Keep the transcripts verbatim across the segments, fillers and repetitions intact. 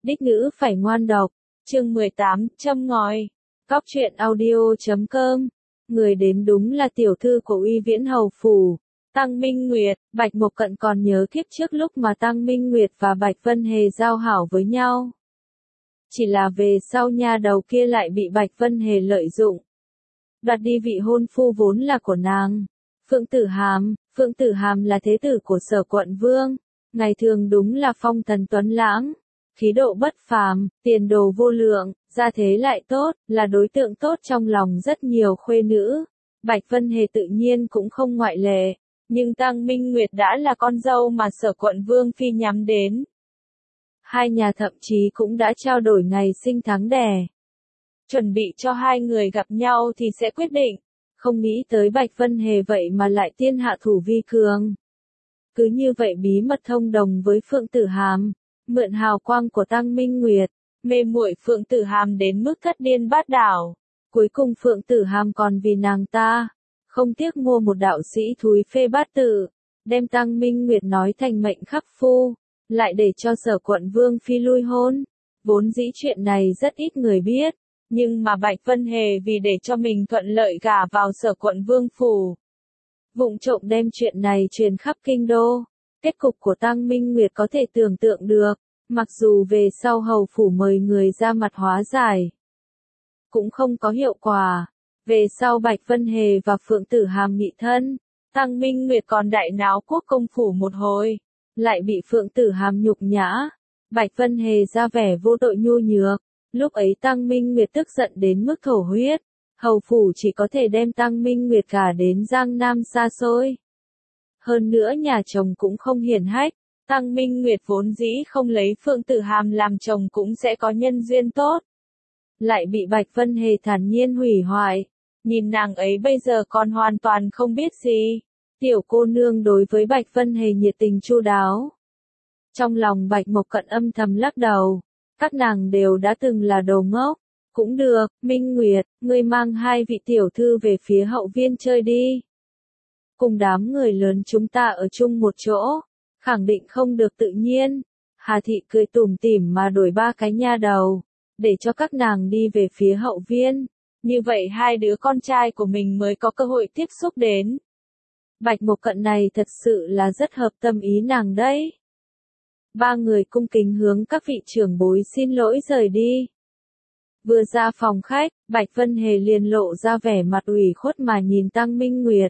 Đích nữ phải ngoan đọc. Chương mười tám, châm ngòi. Cóc truyện audio chấm com. Người đến đúng là tiểu thư của Uy Viễn Hầu phủ, Tăng Minh Nguyệt. Bạch Mộc Cận còn nhớ kiếp trước lúc mà Tăng Minh Nguyệt và Bạch Vân Hề giao hảo với nhau. Chỉ là về sau nha đầu kia lại bị Bạch Vân Hề lợi dụng, đoạt đi vị hôn phu vốn là của nàng. Phượng Tử Hàm, Phượng Tử Hàm là thế tử của Sở Quận Vương, ngày thường đúng là phong thần tuấn lãng, khí độ bất phàm, tiền đồ vô lượng, gia thế lại tốt, là đối tượng tốt trong lòng rất nhiều khuê nữ. Bạch Vân Hề tự nhiên cũng không ngoại lệ, nhưng Tăng Minh Nguyệt đã là con dâu mà Sở Quận Vương phi nhắm đến. Hai nhà thậm chí cũng đã trao đổi ngày sinh tháng đẻ, chuẩn bị cho hai người gặp nhau thì sẽ quyết định. Không nghĩ tới Bạch Vân Hề vậy mà lại tiên hạ thủ vi cường. Cứ như vậy bí mật thông đồng với Phượng Tử Hàm, mượn hào quang của Tăng Minh Nguyệt, mê muội Phượng Tử Hàm đến mức thất điên bát đảo. Cuối cùng Phượng Tử Hàm còn vì nàng ta, không tiếc mua một đạo sĩ thúi phê bát tự, đem Tăng Minh Nguyệt nói thành mệnh khắc phu, lại để cho Sở Quận Vương phi lui hôn. Vốn dĩ chuyện này rất ít người biết, nhưng mà Bạch Vân Hề vì để cho mình thuận lợi gả vào Sở Quận Vương phủ, vụng trộm đem chuyện này truyền khắp kinh đô. Kết cục của Tăng Minh Nguyệt có thể tưởng tượng được, mặc dù về sau hầu phủ mời người ra mặt hóa giải, cũng không có hiệu quả. Về sau Bạch Vân Hề và Phượng Tử Hàm nghị thân, Tăng Minh Nguyệt còn đại náo quốc công phủ một hồi, lại bị Phượng Tử Hàm nhục nhã. Bạch Vân Hề ra vẻ vô tội nhu nhược, lúc ấy Tăng Minh Nguyệt tức giận đến mức thổ huyết, hầu phủ chỉ có thể đem Tăng Minh Nguyệt gả đến Giang Nam xa xôi. Hơn nữa nhà chồng cũng không hiển hách, Tăng Minh Nguyệt vốn dĩ không lấy Phượng Tử Hàm làm chồng cũng sẽ có nhân duyên tốt, lại bị Bạch Vân Hề thản nhiên hủy hoại. Nhìn nàng ấy bây giờ còn hoàn toàn không biết gì. Tiểu cô nương đối với Bạch Vân Hề nhiệt tình chu đáo. Trong lòng Bạch Mộc Cận âm thầm lắc đầu, các nàng đều đã từng là đồ ngốc. Cũng được, Minh Nguyệt, ngươi mang hai vị tiểu thư về phía hậu viên chơi đi. Cùng đám người lớn chúng ta ở chung một chỗ, khẳng định không được tự nhiên. Hà Thị cười tủm tỉm mà đổi ba cái nha đầu, để cho các nàng đi về phía hậu viên. Như vậy hai đứa con trai của mình mới có cơ hội tiếp xúc đến. Bạch Mộc Cận này thật sự là rất hợp tâm ý nàng đấy. Ba người cung kính hướng các vị trưởng bối xin lỗi rời đi. Vừa ra phòng khách, Bạch Vân Hề liền lộ ra vẻ mặt ủy khuất mà nhìn Tăng Minh Nguyệt.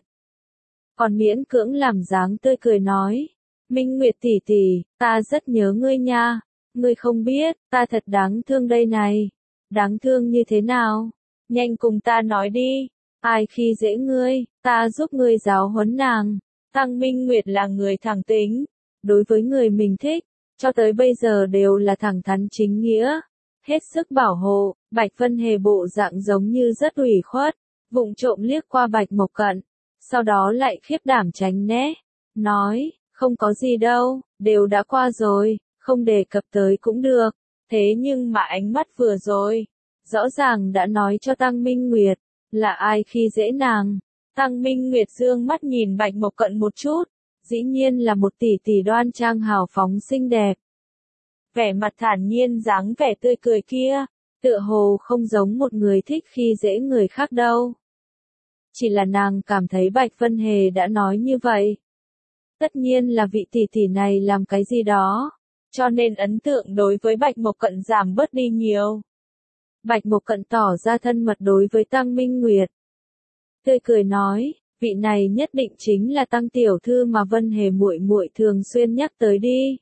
Còn miễn cưỡng làm dáng tươi cười nói, Minh Nguyệt tỷ tỷ, ta rất nhớ ngươi nha, ngươi không biết, ta thật đáng thương đây này. Đáng thương như thế nào? Nhanh cùng ta nói đi, ai khi dễ ngươi, ta giúp ngươi giáo huấn nàng. Tăng Minh Nguyệt là người thẳng tính, đối với người mình thích, cho tới bây giờ đều là thẳng thắn chính nghĩa, hết sức bảo hộ. Bạch Vân Hề bộ dạng giống như rất ủy khuất, vụng trộm liếc qua Bạch Mộc Cận, sau đó lại khiếp đảm tránh né, nói, không có gì đâu, đều đã qua rồi, không đề cập tới cũng được. Thế nhưng mà ánh mắt vừa rồi, rõ ràng đã nói cho Tăng Minh Nguyệt, là ai khi dễ nàng. Tăng Minh Nguyệt dương mắt nhìn Bạch Mộc Cận một chút, dĩ nhiên là một tỷ tỷ đoan trang hào phóng xinh đẹp. Vẻ mặt thản nhiên dáng vẻ tươi cười kia, tựa hồ không giống một người thích khi dễ người khác đâu. Chỉ là nàng cảm thấy Bạch Vân Hề đã nói như vậy. Tất nhiên là vị tỷ tỷ này làm cái gì đó, cho nên ấn tượng đối với Bạch Mộc Cận giảm bớt đi nhiều. Bạch Mộc Cận tỏ ra thân mật đối với Tăng Minh Nguyệt. Tươi cười nói, vị này nhất định chính là Tăng tiểu thư mà Vân Hề muội muội thường xuyên nhắc tới đi.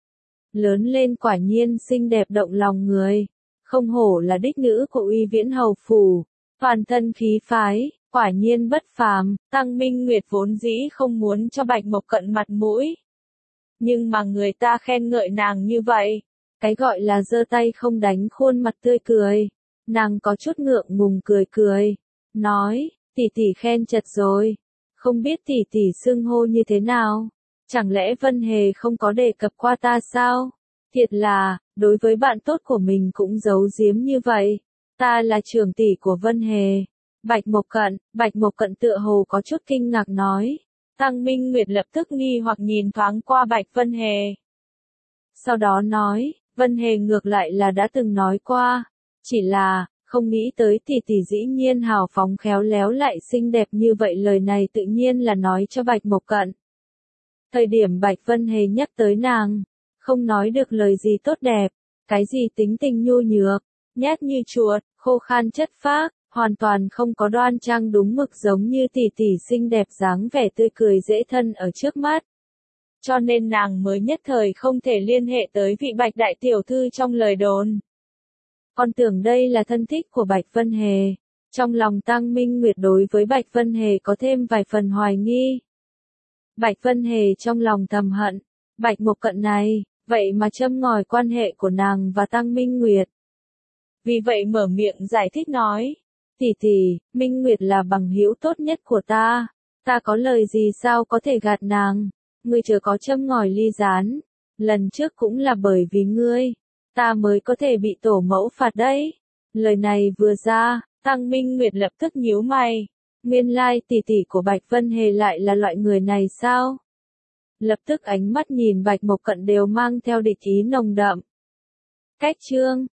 Lớn lên quả nhiên xinh đẹp động lòng người, không hổ là đích nữ của Uy Viễn Hầu phủ, toàn thân khí phái, quả nhiên bất phàm. Tăng Minh Nguyệt vốn dĩ không muốn cho Bạch Mộc Cận mặt mũi, nhưng mà người ta khen ngợi nàng như vậy, cái gọi là giơ tay không đánh khuôn mặt tươi cười, nàng có chút ngượng ngùng cười cười, nói, tỷ tỷ khen chật rồi, không biết tỷ tỷ xưng hô như thế nào, chẳng lẽ Vân Hề không có đề cập qua ta sao? Thiệt là, đối với bạn tốt của mình cũng giấu giếm như vậy, ta là trưởng tỷ của Vân Hề. Bạch Mộc Cận, Bạch Mộc Cận tựa hồ có chút kinh ngạc nói. Tăng Minh Nguyệt lập tức nghi hoặc nhìn thoáng qua Bạch Vân Hề. Sau đó nói, Vân Hề ngược lại là đã từng nói qua, chỉ là, không nghĩ tới tỷ tỷ dĩ nhiên hào phóng khéo léo lại xinh đẹp như vậy, lời này tự nhiên là nói cho Bạch Mộc Cận. Thời điểm Bạch Vân Hề nhắc tới nàng, không nói được lời gì tốt đẹp, cái gì tính tình nhu nhược, nhát như chuột, khô khan chất phác, hoàn toàn không có đoan trang đúng mực giống như tỷ tỷ xinh đẹp dáng vẻ tươi cười dễ thân ở trước mắt. Cho nên nàng mới nhất thời không thể liên hệ tới vị Bạch đại tiểu thư trong lời đồn. Còn tưởng đây là thân thích của Bạch Vân Hề. Trong lòng Tăng Minh Nguyệt đối với Bạch Vân Hề có thêm vài phần hoài nghi. Bạch Vân Hề trong lòng thầm hận, Bạch Mộc Cận này, vậy mà châm ngòi quan hệ của nàng và Tăng Minh Nguyệt. Vì vậy mở miệng giải thích nói, tỷ tỷ, Minh Nguyệt là bằng hữu tốt nhất của ta, ta có lời gì sao có thể gạt nàng, ngươi chớ có châm ngòi ly gián, lần trước cũng là bởi vì ngươi, ta mới có thể bị tổ mẫu phạt đấy. Lời này vừa ra, Tăng Minh Nguyệt lập tức nhíu mày, nguyên lai tỷ tỷ của Bạch Vân Hề lại là loại người này sao? Lập tức ánh mắt nhìn Bạch Mộc Cận đều mang theo địch ý nồng đậm. Cách chương